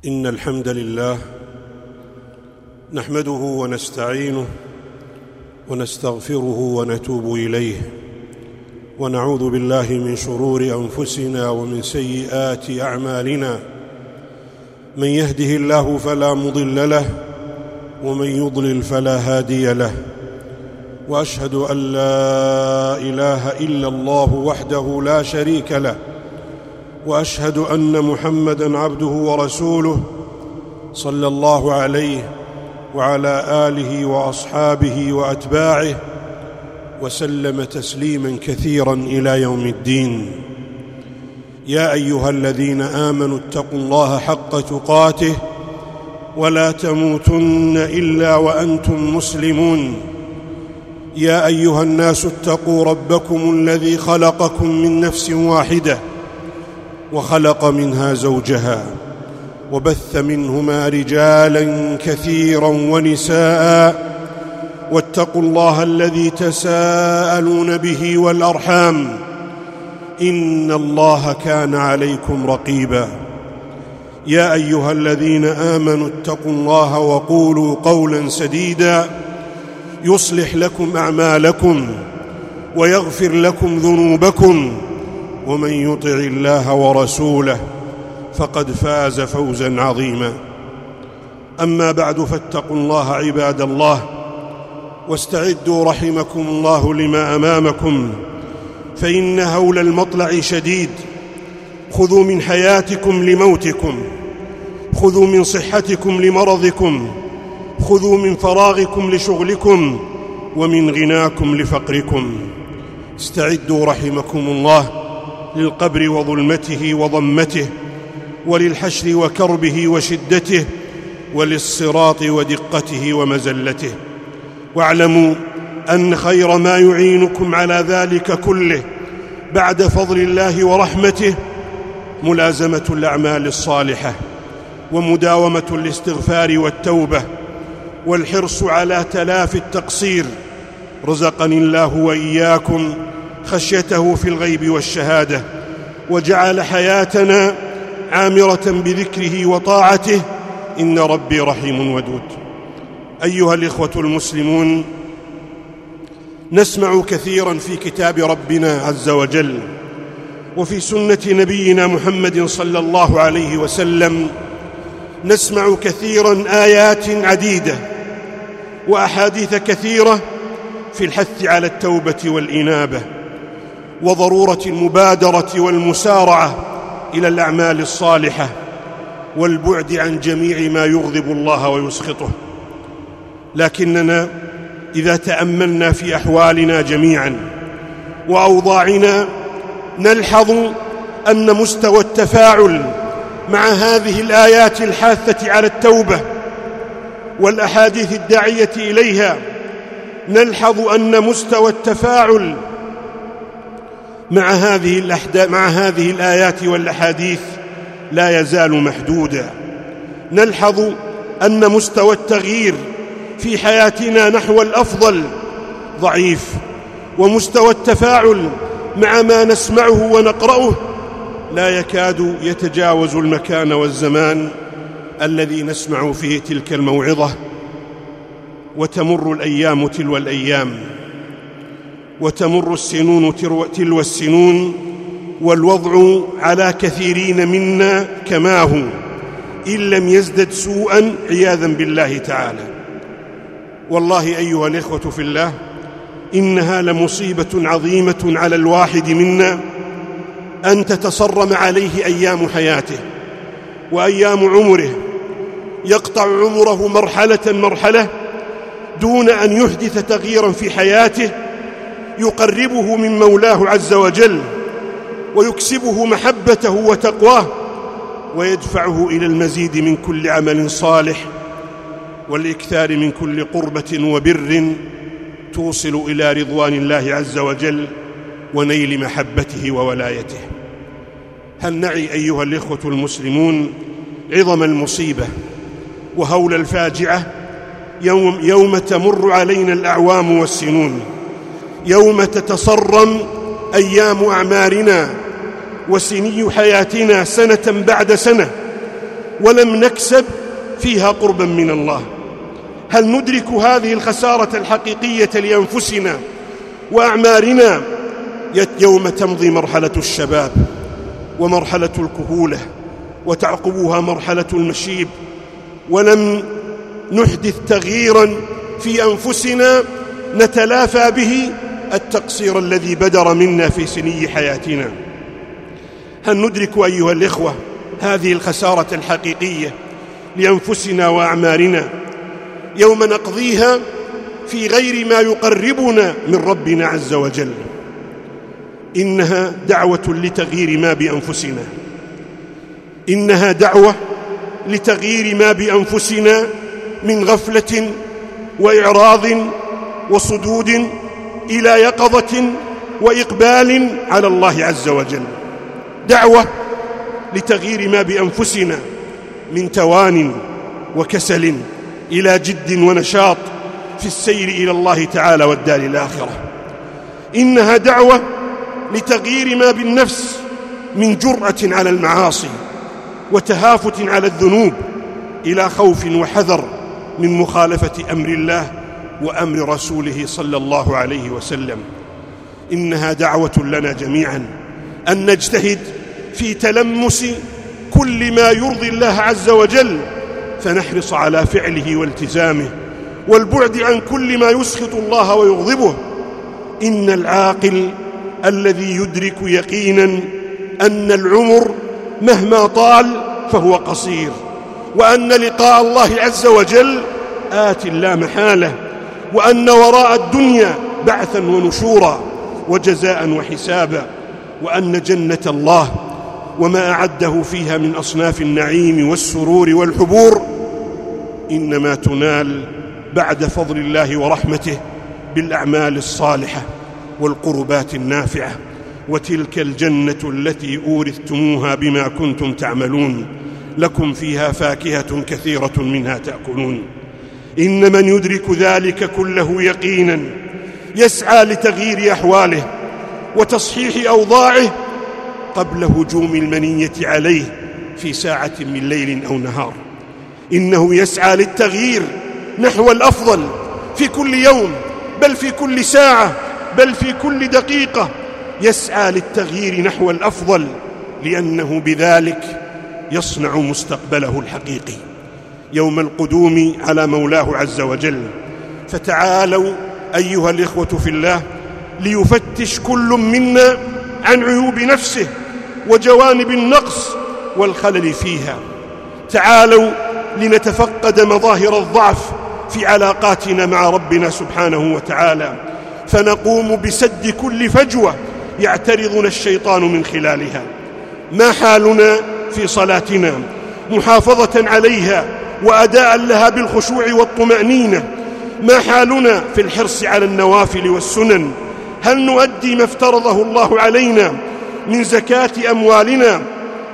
إن الحمد لله نحمده ونستعينه ونستغفره ونتوب إليه، ونعوذ بالله من شرور أنفسنا ومن سيئات أعمالنا. من يهده الله فلا مضل له، ومن يضلل فلا هادي له. وأشهد أن لا إله إلا الله وحده لا شريك له، وأشهد أن محمدًا عبده ورسوله صلى الله عليه وعلى آله وأصحابه وأتباعه وسلم تسليمًا كثيرًا إلى يوم الدين. يا أيها الذين آمنوا اتقوا الله حق تقاته ولا تموتن إلا وأنتم مسلمون. يا أيها الناس اتقوا ربكم الذي خلقكم من نفس واحدة وخلق منها زوجها، وبث منهما رجالا كثيرا ونساء، واتقوا الله الذي تساءلون به والأرحام، إن الله كان عليكم رقيبا. يا أيها الذين آمنوا اتقوا الله وقولوا قولا سديدا يصلح لكم أعمالكم ويغفر لكم ذنوبكم، ومن يطع الله ورسوله فقد فاز فوزا عظيما. أما بعد، فاتقوا الله عباد الله، واستعدوا رحمكم الله لما أمامكم، فإن هول المطلع شديد. خذوا من حياتكم لموتكم، خذوا من صحتكم لمرضكم، خذوا من فراغكم لشغلكم، ومن غناكم لفقركم. استعدوا رحمكم الله للقبر وظلمته وضمته، وللحشر وكربه وشدته، وللصراط ودقته ومزلته. واعلموا أن خير ما يعينكم على ذلك كله بعد فضل الله ورحمته ملازمة الأعمال الصالحة، ومداومة الاستغفار والتوبة، والحرص على تلافي التقصير. رزقني الله وإياكم خشيته في الغيب والشهادة، وجعل حياتنا عامرة بذكره وطاعته، إن ربي رحيم ودود. أيها الإخوة المسلمون، نسمع كثيرا في كتاب ربنا عز وجل وفي سنة نبينا محمد صلى الله عليه وسلم، نسمع كثيرا آيات عديدة وأحاديث كثيرة في الحث على التوبة والإنابة، وضرورة المبادرة والمسارعة إلى الأعمال الصالحة، والبعد عن جميع ما يغضب الله ويسخطه. لكننا إذا تأملنا في أحوالنا جميعا وأوضاعنا، نلحظ أن مستوى التفاعل مع هذه الآيات الحاثة على التوبة والأحاديث الداعية إليها، نلحظ أن مستوى التفاعل مع هذه الآيات والأحاديث لا يزال محدودا. نلحظ أن مستوى التغيير في حياتنا نحو الأفضل ضعيف، ومستوى التفاعل مع ما نسمعه ونقرأه لا يكاد يتجاوز المكان والزمان الذي نسمع فيه تلك الموعظة. وتمر الأيام تلو الأيام، وتمر السنون تلو السنون، والوضع على كثيرين منا كما هو، إن لم يزدد سوءا عياذا بالله تعالى. والله أيها الإخوة في الله، إنها لمصيبة عظيمة على الواحد منا أن تتصرم عليه أيام حياته وأيام عمره، يقطع عمره مرحلة دون أن يحدث تغييرا في حياته يقربه من مولاه عز وجل، ويكسبه محبته وتقواه، ويدفعه إلى المزيد من كل عمل صالح، والإكثار من كل قربة وبر توصل إلى رضوان الله عز وجل ونيل محبته وولايته. هل نعي أيها الإخوة المسلمون عظم المصيبة وهول الفاجعة يوم تمر علينا الأعوام والسنون، يوم تتصرم أيام أعمارنا وسني حياتنا سنة بعد سنة، ولم نكسب فيها قربا من الله. هل ندرك هذه الخسارة الحقيقية لأنفسنا وأعمارنا يوم تمضي مرحلة الشباب ومرحلة الكهولة وتعقبها مرحلة المشيب، ولم نحدث تغييرا في أنفسنا نتلافى به التقصير الذي بدر منا في سني حياتنا؟ هل ندرك أيها الإخوة هذه الخسارة الحقيقية لأنفسنا وأعمارنا يوم نقضيها في غير ما يقربنا من ربنا عز وجل؟ إنها دعوة لتغيير ما بأنفسنا، إنها دعوة لتغيير ما بأنفسنا من غفلة وإعراض وصدود إلى يقظة وإقبال على الله عز وجل، دعوة لتغيير ما بأنفسنا من توان وكسل إلى جد ونشاط في السير إلى الله تعالى والدار الآخرة. إنها دعوة لتغيير ما بالنفس من جرأة على المعاصي وتهافت على الذنوب إلى خوف وحذر من مخالفة أمر الله وأمر رسوله صلى الله عليه وسلم. إنها دعوة لنا جميعا أن نجتهد في تلمس كل ما يرضي الله عز وجل، فنحرص على فعله والتزامه والبعد عن كل ما يسخط الله ويغضبه. إن العاقل الذي يدرك يقينا أن العمر مهما طال فهو قصير، وأن لقاء الله عز وجل آت لا محالة، وأن وراء الدنيا بعثا ونشورا وجزاء وحسابا، وأن جنة الله وما أعده فيها من أصناف النعيم والسرور والحبور إنما تنال بعد فضل الله ورحمته بالأعمال الصالحة والقربات النافعة. وتلك الجنة التي أورثتموها بما كنتم تعملون، لكم فيها فاكهة كثيرة منها تأكلون. إن من يدرك ذلك كله يقينا يسعى لتغيير أحواله وتصحيح أوضاعه قبل هجوم المنية عليه في ساعة من ليل أو نهار. إنه يسعى للتغيير نحو الأفضل في كل يوم، بل في كل ساعة، بل في كل دقيقة، يسعى للتغيير نحو الأفضل، لأنه بذلك يصنع مستقبله الحقيقي يوم القدوم على مولاه عز وجل. فتعالوا أيها الإخوة في الله ليفتش كل منا عن عيوب نفسه وجوانب النقص والخلل فيها. تعالوا لنتفقد مظاهر الضعف في علاقاتنا مع ربنا سبحانه وتعالى، فنقوم بسد كل فجوة يعترضنا الشيطان من خلالها. ما حالنا في صلاتنا محافظة عليها وأداء لها بالخشوع والطمأنينة؟ ما حالنا في الحرص على النوافل والسنن؟ هل نؤدي ما افترضه الله علينا من زكاة أموالنا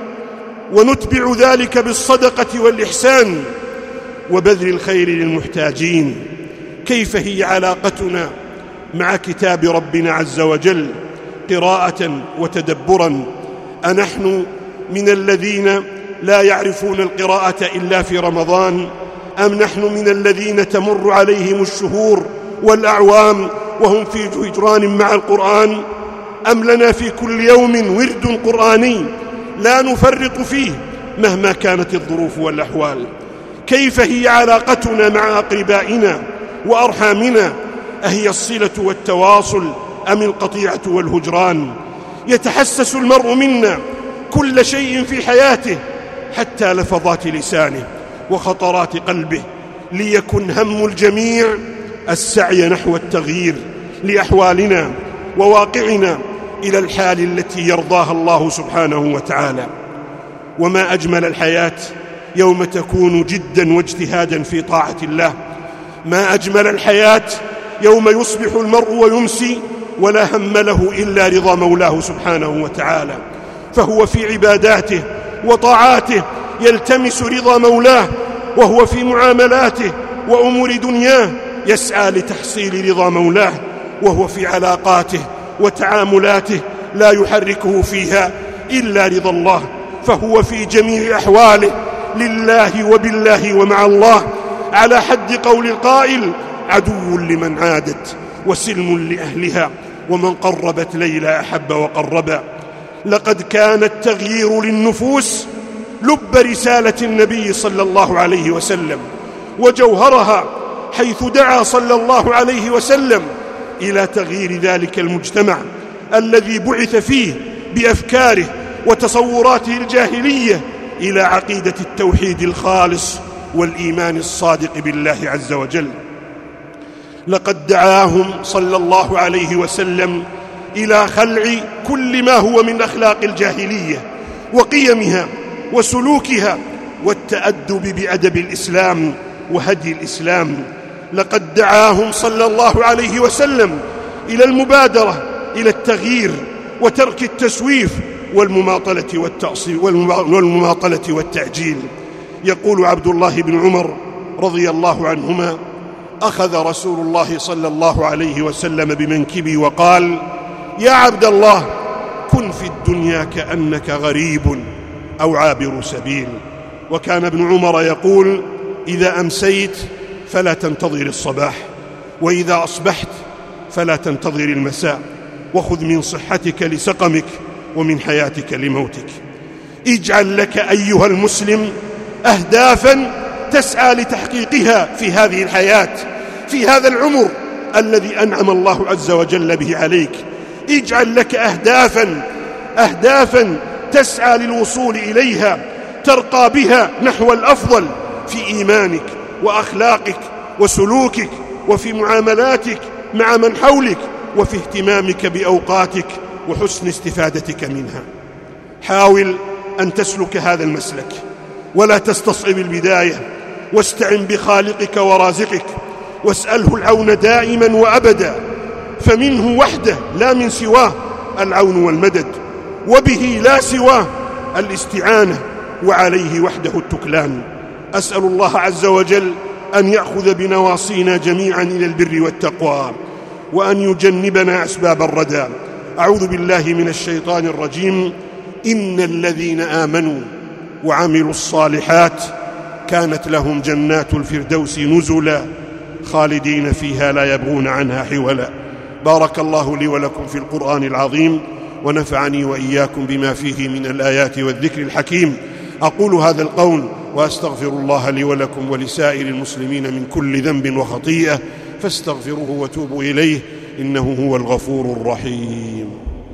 ونتبع ذلك بالصدقة والإحسان وبذل الخير للمحتاجين؟ كيف هي علاقتنا مع كتاب ربنا عز وجل قراءة وتدبرا؟ أنحن من الذين لا يعرفون القراءة إلا في رمضان، أم نحن من الذين تمر عليهم الشهور والأعوام وهم في هجران مع القرآن؟ أم لنا في كل يوم ورد قرآني لا نفرط فيه مهما كانت الظروف والأحوال؟ كيف هي علاقتنا مع أقربائنا وأرحامنا؟ أهي الصلة والتواصل أم القطيعة والهجران؟ يتحسس المرء منا كل شيء في حياته حتى لفظات لسانه وخطرات قلبه، ليكن هم الجميع السعي نحو التغيير لأحوالنا وواقعنا إلى الحال التي يرضاها الله سبحانه وتعالى. وما أجمل الحياة يوم تكون جدا واجتهادا في طاعة الله. ما أجمل الحياة يوم يصبح المرء ويمسي ولا هم له إلا رضا مولاه سبحانه وتعالى، فهو في عباداته وطاعاته يلتمس رضا مولاه، وهو في معاملاته وأمور دنياه يسعى لتحصيل رضا مولاه، وهو في علاقاته وتعاملاته لا يحركه فيها إلا رضا الله، فهو في جميع أحواله لله وبالله ومع الله، على حد قول القائل: عدو لمن عادت وسلم لأهلها، ومن قربت ليلى أحب وقربا. لقد كان التغيير للنفوس لب رسالة النبي صلى الله عليه وسلم وجوهرها، حيث دعا صلى الله عليه وسلم إلى تغيير ذلك المجتمع الذي بعث فيه بأفكاره وتصوراته الجاهلية إلى عقيدة التوحيد الخالص والإيمان الصادق بالله عز وجل. لقد دعاهم صلى الله عليه وسلم إلى خلع كل ما هو من أخلاق الجاهلية وقيمها وسلوكها، والتأدب بأدب الإسلام وهدي الإسلام. لقد دعاهم صلى الله عليه وسلم إلى المبادرة إلى التغيير وترك التسويف والمماطلة والتعجيل. يقول عبد الله بن عمر رضي الله عنهما: أخذ رسول الله صلى الله عليه وسلم بمنكبي وقال: يا عبد الله، كن في الدنيا كأنك غريب أو عابر سبيل. وكان ابن عمر يقول: إذا أمسيت فلا تنتظر الصباح، وإذا أصبحت فلا تنتظر المساء، وخذ من صحتك لسقمك ومن حياتك لموتك. اجعل لك أيها المسلم أهدافا تسعى لتحقيقها في هذه الحياة، في هذا العمر الذي أنعم الله عز وجل به عليك. اجعل لك أهدافا تسعى للوصول إليها، ترقى بها نحو الأفضل في إيمانك وأخلاقك وسلوكك وفي معاملاتك مع من حولك وفي اهتمامك بأوقاتك وحسن استفادتك منها. حاول أن تسلك هذا المسلك ولا تستصعب البداية، واستعن بخالقك ورازقك، واسأله العون دائما وأبدا، فمنه وحده لا من سواه العون والمدد، وبه لا سواه الاستعانة، وعليه وحده التكلان. أسأل الله عز وجل أن يأخذ بنواصينا جميعا إلى البر والتقوى، وأن يجنبنا أسباب الردى. أعوذ بالله من الشيطان الرجيم. إن الذين آمنوا وعملوا الصالحات كانت لهم جنات الفردوس نزلا خالدين فيها لا يبغون عنها حولا. بارك الله لي ولكم في القرآن العظيم، ونفعني وإياكم بما فيه من الآيات والذكر الحكيم. أقول هذا القول وأستغفر الله لي ولكم ولسائر المسلمين من كل ذنب وخطيئة، فاستغفروه وتوبوا إليه، إنه هو الغفور الرحيم.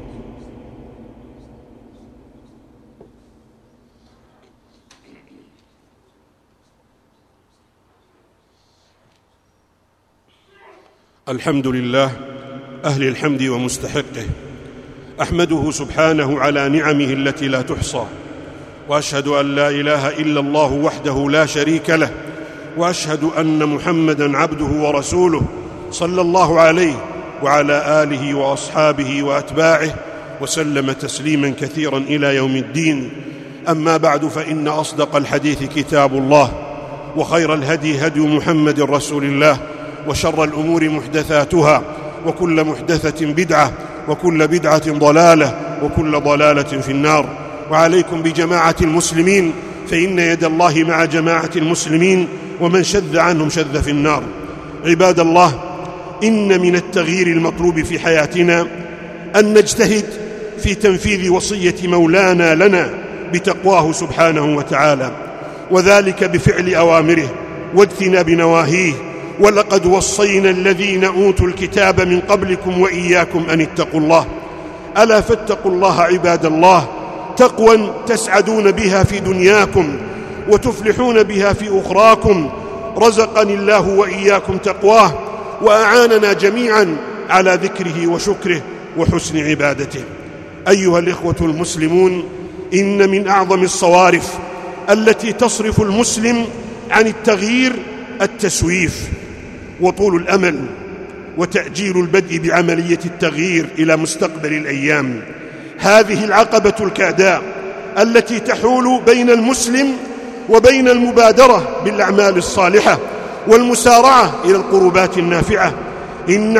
الحمد لله أهل الحمد ومستحقه، أحمده سبحانه على نعمه التي لا تحصى، وأشهد أن لا إله إلا الله وحده لا شريك له، وأشهد أن محمدًا عبده ورسوله صلى الله عليه وعلى آله وأصحابه وأتباعه وسلم تسليمًا كثيرًا إلى يوم الدين. أما بعد، فإن أصدق الحديث كتاب الله، وخير الهدي هدي محمد رسول الله، وشر الأمور محدثاتها، وكل محدثة بدعة، وكل بدعة ضلالة، وكل ضلالة في النار. وعليكم بجماعة المسلمين، فإن يد الله مع جماعة المسلمين، ومن شذ عنهم شذ في النار. عباد الله، إن من التغيير المطلوب في حياتنا أن نجتهد في تنفيذ وصية مولانا لنا بتقواه سبحانه وتعالى، وذلك بفعل أوامره واجتناب نواهيه. ولقد وصينا الذين أوتوا الكتاب من قبلكم وإياكم أن اتقوا الله. ألا فاتقوا الله عباد الله، تقوى تسعدون بها في دنياكم وتفلحون بها في أخراكم. رزقني الله وإياكم تقواه، وأعاننا جميعا على ذكره وشكره وحسن عبادته. أيها الإخوة المسلمون، إن من أعظم الصوارف التي تصرف المسلم عن التغيير التسويف وطول الأمل، وتأجيل البدء بعملية التغيير إلى مستقبل الأيام. هذه العقبة الكاداء التي تحول بين المسلم وبين المبادرة بالأعمال الصالحة والمسارعة إلى القربات النافعة. إن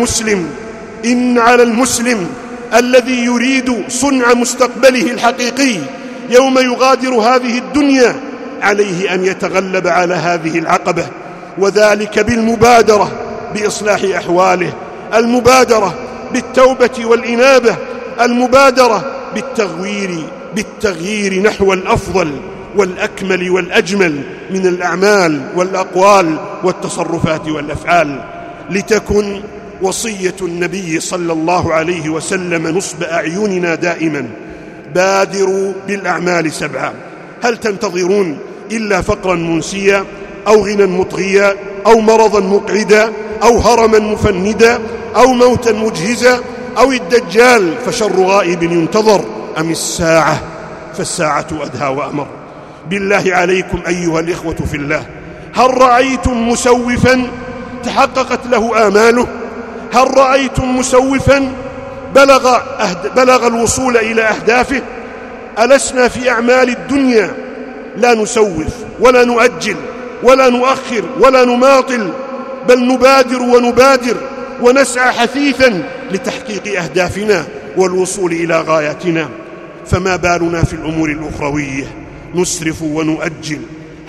على المسلم الذي يريد صنع مستقبله الحقيقي يوم يغادر هذه الدنيا عليه أن يتغلب على هذه العقبة، وذلك بالمبادرة بإصلاح أحواله، المبادرة بالتوبة والإنابة، المبادرة بالتغيير نحو الأفضل والأكمل والأجمل من الأعمال والأقوال والتصرفات والأفعال، لتكن وصية النبي صلى الله عليه وسلم نصب أعيننا دائما: بادروا بالأعمال 7. هل تنتظرون إلا فقرا منسيا أو غنى مطغيا أو مرضا مقعدا أو هرما مفندا أو موتا مجهزا أو الدجال فشر غائب ينتظر، أم الساعة فالساعة أدهى وأمر؟ بالله عليكم أيها الإخوة في الله، هل رأيتم مسوفا تحققت له آماله؟ هل رأيتم مسوفا بلغ الوصول إلى أهدافه؟ ألسنا في أعمال الدنيا لا نسوف ولا نؤجل ولا نؤخر ولا نماطل، بل نبادر ونسعى حثيثا لتحقيق أهدافنا والوصول إلى غاياتنا؟ فما بالنا في الأمور الأخروية؟ نسرف ونؤجل.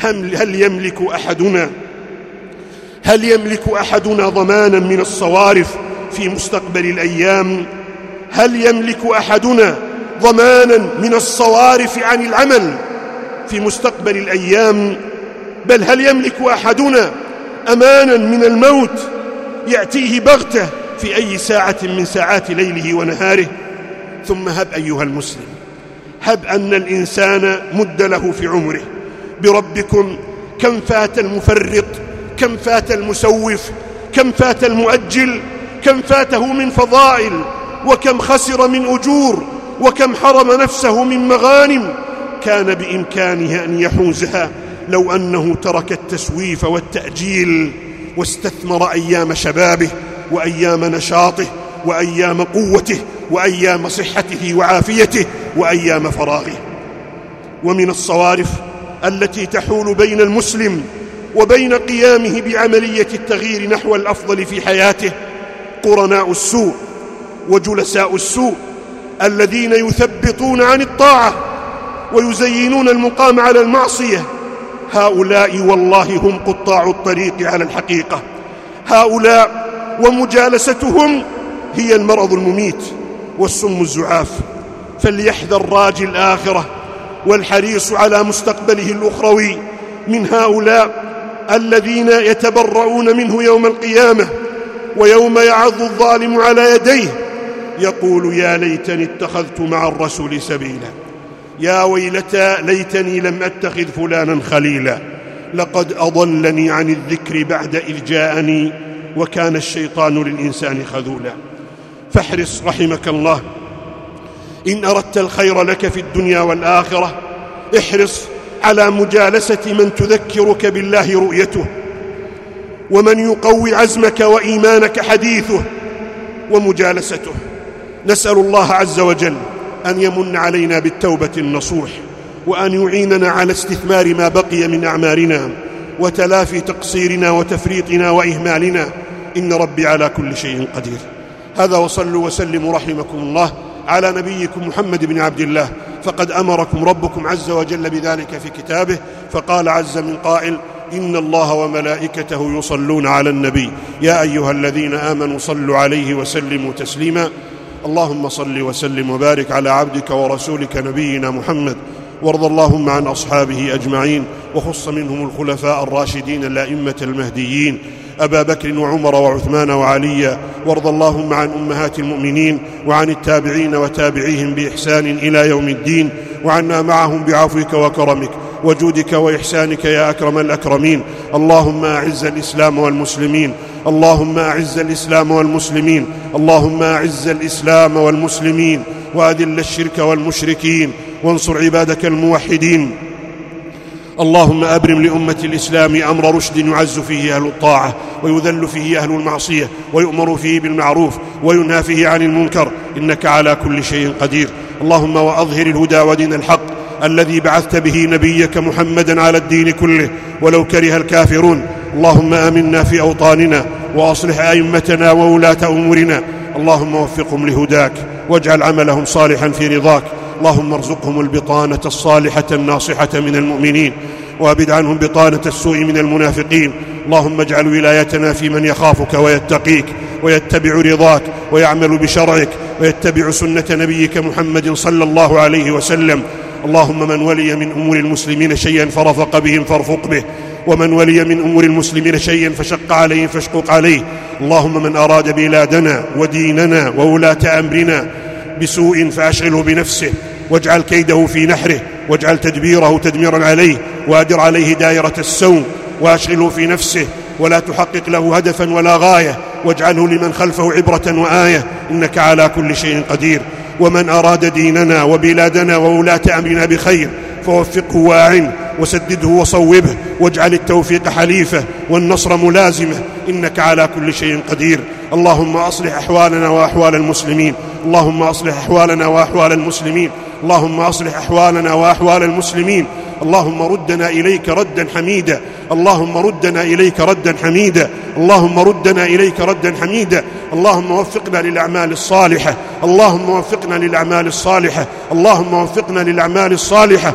هل يملك أحدنا ضمانا من الصوارف في مستقبل الأيام؟ هل يملك أحدنا ضمانا من الصوارف عن العمل في مستقبل الأيام؟ بل هل يملك أحدنا أمانا من الموت يأتيه بغتة في أي ساعة من ساعات ليله ونهاره؟ ثم هب أيها المسلم، هب أن الإنسان مد له في عمره بربكم كم فات المفرط، كم فات المسوف، كم فات المؤجل، كم فاته من فضائل، وكم خسر من أجور، وكم حرم نفسه من مغانم كان بإمكانه أن يحوزها لو أنه ترك التسويف والتأجيل واستثمر أيام شبابه وأيام نشاطه وأيام قوته وأيام صحته وعافيته وأيام فراغه. ومن الصوارف التي تحول بين المسلم وبين قيامه بعملية التغيير نحو الأفضل في حياته قرناء السوء وجلساء السوء الذين يثبطون عن الطاعة ويزينون المقام على المعصية. هؤلاء والله هم قطاع الطريق على الحقيقة. هؤلاء ومجالستهم هي المرض المميت والسم الزعاف. فليحذر راجي الآخرة والحريص على مستقبله الأخروي من هؤلاء الذين يتبرؤون منه يوم القيامة، ويوم يعض الظالم على يديه يقول: يا ليتني اتخذت مع الرسول سبيلا، يا ويلتى ليتني لم أتخذ فلانا خليلا، لقد أضلني عن الذكر بعد إذ جاءني وكان الشيطان للإنسان خذولا. فاحرص رحمك الله إن أردت الخير لك في الدنيا والآخرة، احرص على مجالسة من تذكرك بالله رؤيته، ومن يقوي عزمك وإيمانك حديثه ومجالسته. نسأل الله عز وجل أن يمن علينا بالتوبة النصوح، وأن يعيننا على استثمار ما بقي من أعمارنا وتلافي تقصيرنا وتفريطنا وإهمالنا، إن ربي على كل شيء قدير. هذا، وصلوا وسلموا رحمكم الله على نبيكم محمد بن عبد الله، فقد أمركم ربكم عز وجل بذلك في كتابه، فقال عز من قائل: إن الله وملائكته يصلون على النبي يا أيها الذين آمنوا صلوا عليه وسلموا تسليما. اللهم صل وسلم وبارك على عبدك ورسولك نبينا محمد، وارض اللهم عن أصحابه أجمعين، وخص منهم الخلفاء الراشدين الأئمة المهديين أبا بكر وعمر وعثمان وعليا، وارض اللهم عن أمهات المؤمنين وعن التابعين وتابعيهم بإحسان إلى يوم الدين، وعنا معهم بعفوك وكرمك وجودك وإحسانك يا أكرم الأكرمين. اللهم أعز الإسلام والمسلمين، اللهم أعز الإسلام والمسلمين، اللهم أعز الإسلام والمسلمين، وأذل الشرك والمشركين، وانصر عبادك الموحدين. اللهم أبرم لأمة الإسلام أمر رشد يعز فيه أهل الطاعة ويذل فيه أهل المعصية، ويؤمر فيه بالمعروف وينهى فيه عن المنكر، إنك على كل شيء قدير. اللهم وأظهر الهدى ودين الحق الذي بعثت به نبيك محمدا على الدين كله ولو كره الكافرون. اللهم آمنا في أوطاننا، وأصلح أئمتنا وولاة أمورنا، اللهم وفقهم لهداك واجعل عملهم صالحا في رضاك. اللهم ارزقهم البطانة الصالحة الناصحة من المؤمنين، وأبد عنهم بطانة السوء من المنافقين. اللهم اجعل ولايتنا في من يخافك ويتقيك ويتبع رضاك ويعمل بشرعك ويتبع سنة نبيك محمد صلى الله عليه وسلم. اللهم من ولي من أمور المسلمين شيئا فرفق بهم فارفق به، ومن ولي من أمور المسلمين شيئا فشق عليهم فاشقق عليه. اللهم من أراد بلادنا وديننا وولاة أمرنا بسوء فأشغله بنفسه واجعل كيده في نحره، واجعل تدبيره تدميرا عليه، وأدر عليه دائرة السوء وأشغله في نفسه، ولا تحقق له هدفا ولا غاية، واجعله لمن خلفه عبرة وآية، إنك على كل شيء قدير. ومن أراد ديننا وبلادنا وولاة أمرنا بخير فوفقه واعنه وسدده وصوبه، واجعل التوفيق حليفه والنصر ملازمه، إنك على كل شيء قدير. اللهم أصلح أحوالنا وأحوال المسلمين، اللهم أصلح أحوالنا وأحوال المسلمين، اللهم أصلح أحوالنا وأحوال المسلمين. اللهم ردنا إليك ردا حميدا، اللهم ردنا إليك ردا حميدا، اللهم ردنا إليك ردا حميدا. اللهم وفقنا للأعمال الصالحة، اللهم وفقنا للأعمال الصالحة، اللهم وفقنا للأعمال الصالحة.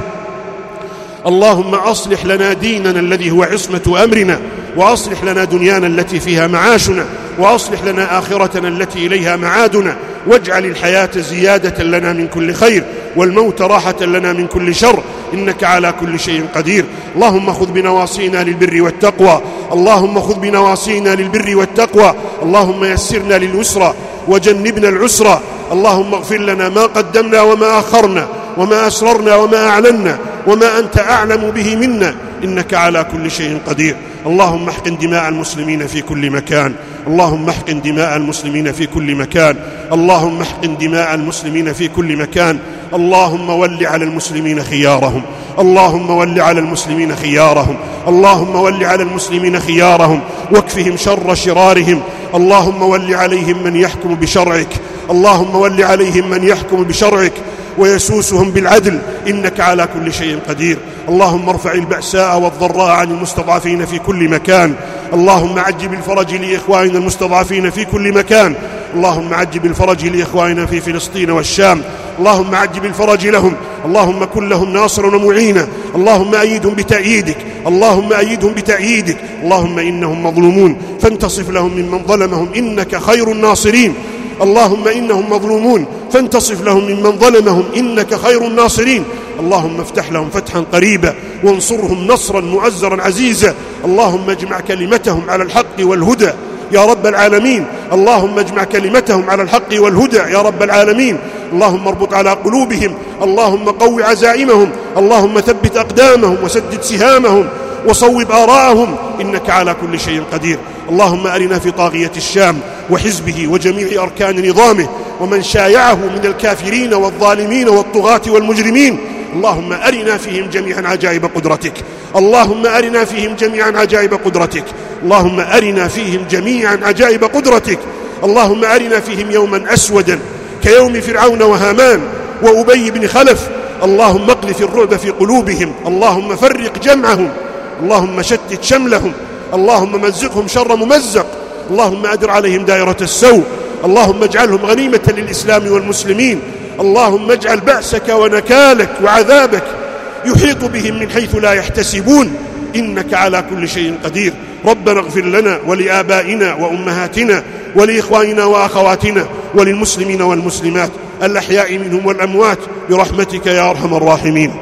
اللهم أصلح لنا ديننا الذي هو عصمة أمرنا، وأصلح لنا دنيانا التي فيها معاشنا، وأصلح لنا آخرتنا التي إليها معادنا، واجعل الحياة زيادة لنا من كل خير والموت راحة لنا من كل شر، إنك على كل شيء قدير. اللهم خذ بنواصينا للبر والتقوى، اللهم خذ بنواصينا للبر والتقوى، اللهم يسرنا لليسرى وجنبنا العسرى. اللهم اغفر لنا ما قدمنا وما أخرنا وما أسررنا وما أعلنا وما أنت أعلم به منا، إنك على كل شيء قدير. اللهم احقن دماء المسلمين في كل مكان، اللهم احقن دماء المسلمين في كل مكان، اللهم احقن دماء المسلمين في كل مكان. اللهم ول على المسلمين خيارهم، اللهم ول على المسلمين خيارهم، اللهم ول على المسلمين خيارهم واكفهم شر شرارهم. اللهم ول عليهم من يحكم بشرعك، اللهم ول عليهم من يحكم بشرعك ويسوسهم بالعدل، إنك على كل شيء قدير. اللهم ارفع البأساء والضراء عن المستضعفين في كل مكان، اللهم عجب الفرج لإخواننا المستضعفين في كل مكان، اللهم عجب الفرج لإخواننا في فلسطين والشام، اللهم عجب الفرج لهم، اللهم كن لهم ناصرا ومعينا، اللهم أيدهم بتأييدك، اللهم أيدهم بتأييدك. اللهم إنهم مظلومون فانتصف لهم ممن ظلمهم، إنك خير الناصرين. اللهم إنهم مظلومون فانتصف لهم ممن ظلمهم، إنك خير الناصرين. اللهم افتح لهم فتحا قريبا وانصرهم نصرا مؤزرا عزيزا. اللهم اجمع كلمتهم على الحق والهدى يا رب العالمين، اللهم اجمع كلمتهم على الحق والهدى يا رب العالمين. اللهم اربط على قلوبهم، اللهم قو عزائمهم، اللهم ثبت أقدامهم وسدد سهامهم وصوب آراءهم، إنك على كل شيء قدير. اللهم أرنا في طاغية الشام وحزبه وجميع أركان نظامه ومن شايعه من الكافرين والظالمين والطغاة والمجرمين. اللهم أرنا فيهم جميعا عجائب قدرتك، اللهم أرنا فيهم جميعا عجائب قدرتك، اللهم أرنا فيهم جميعا عجائب قدرتك. اللهم أرنا فيهم يوما أسودا كيوم فرعون وهامان وأبي بن خلف. اللهم اقذف الرعب في قلوبهم، اللهم فرق جمعهم، اللهم شتت شملهم، اللهم مزقهم شر ممزق، اللهم أدر عليهم دائرة السوء، اللهم اجعلهم غنيمة للإسلام والمسلمين. اللهم اجعل بأسك ونكالك وعذابك يحيط بهم من حيث لا يحتسبون، إنك على كل شيء قدير. ربنا اغفر لنا ولآبائنا وأمهاتنا ولإخواننا وأخواتنا وللمسلمين والمسلمات الأحياء منهم والأموات برحمتك يا أرحم الراحمين.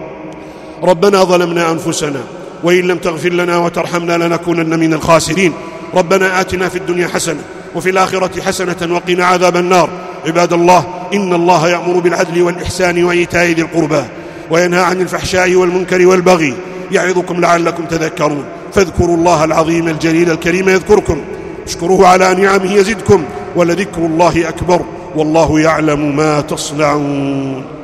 ربنا ظلمنا أنفسنا وإن لم تغفر لنا وترحمنا لنكونن من الخاسرين. ربنا آتنا في الدنيا حسنة وفي الآخرة حسنة وقنا عذاب النار. عباد الله، إن الله يأمر بالعدل والإحسان وإيتاء ذي القربى وينهى عن الفحشاء والمنكر والبغي، يعظكم لعلكم تذكرون. فاذكروا الله العظيم الجليل الكريم يذكركم، اشكروه على نعمه يزدكم، ولذكر الله أكبر، والله يعلم ما تصنعون.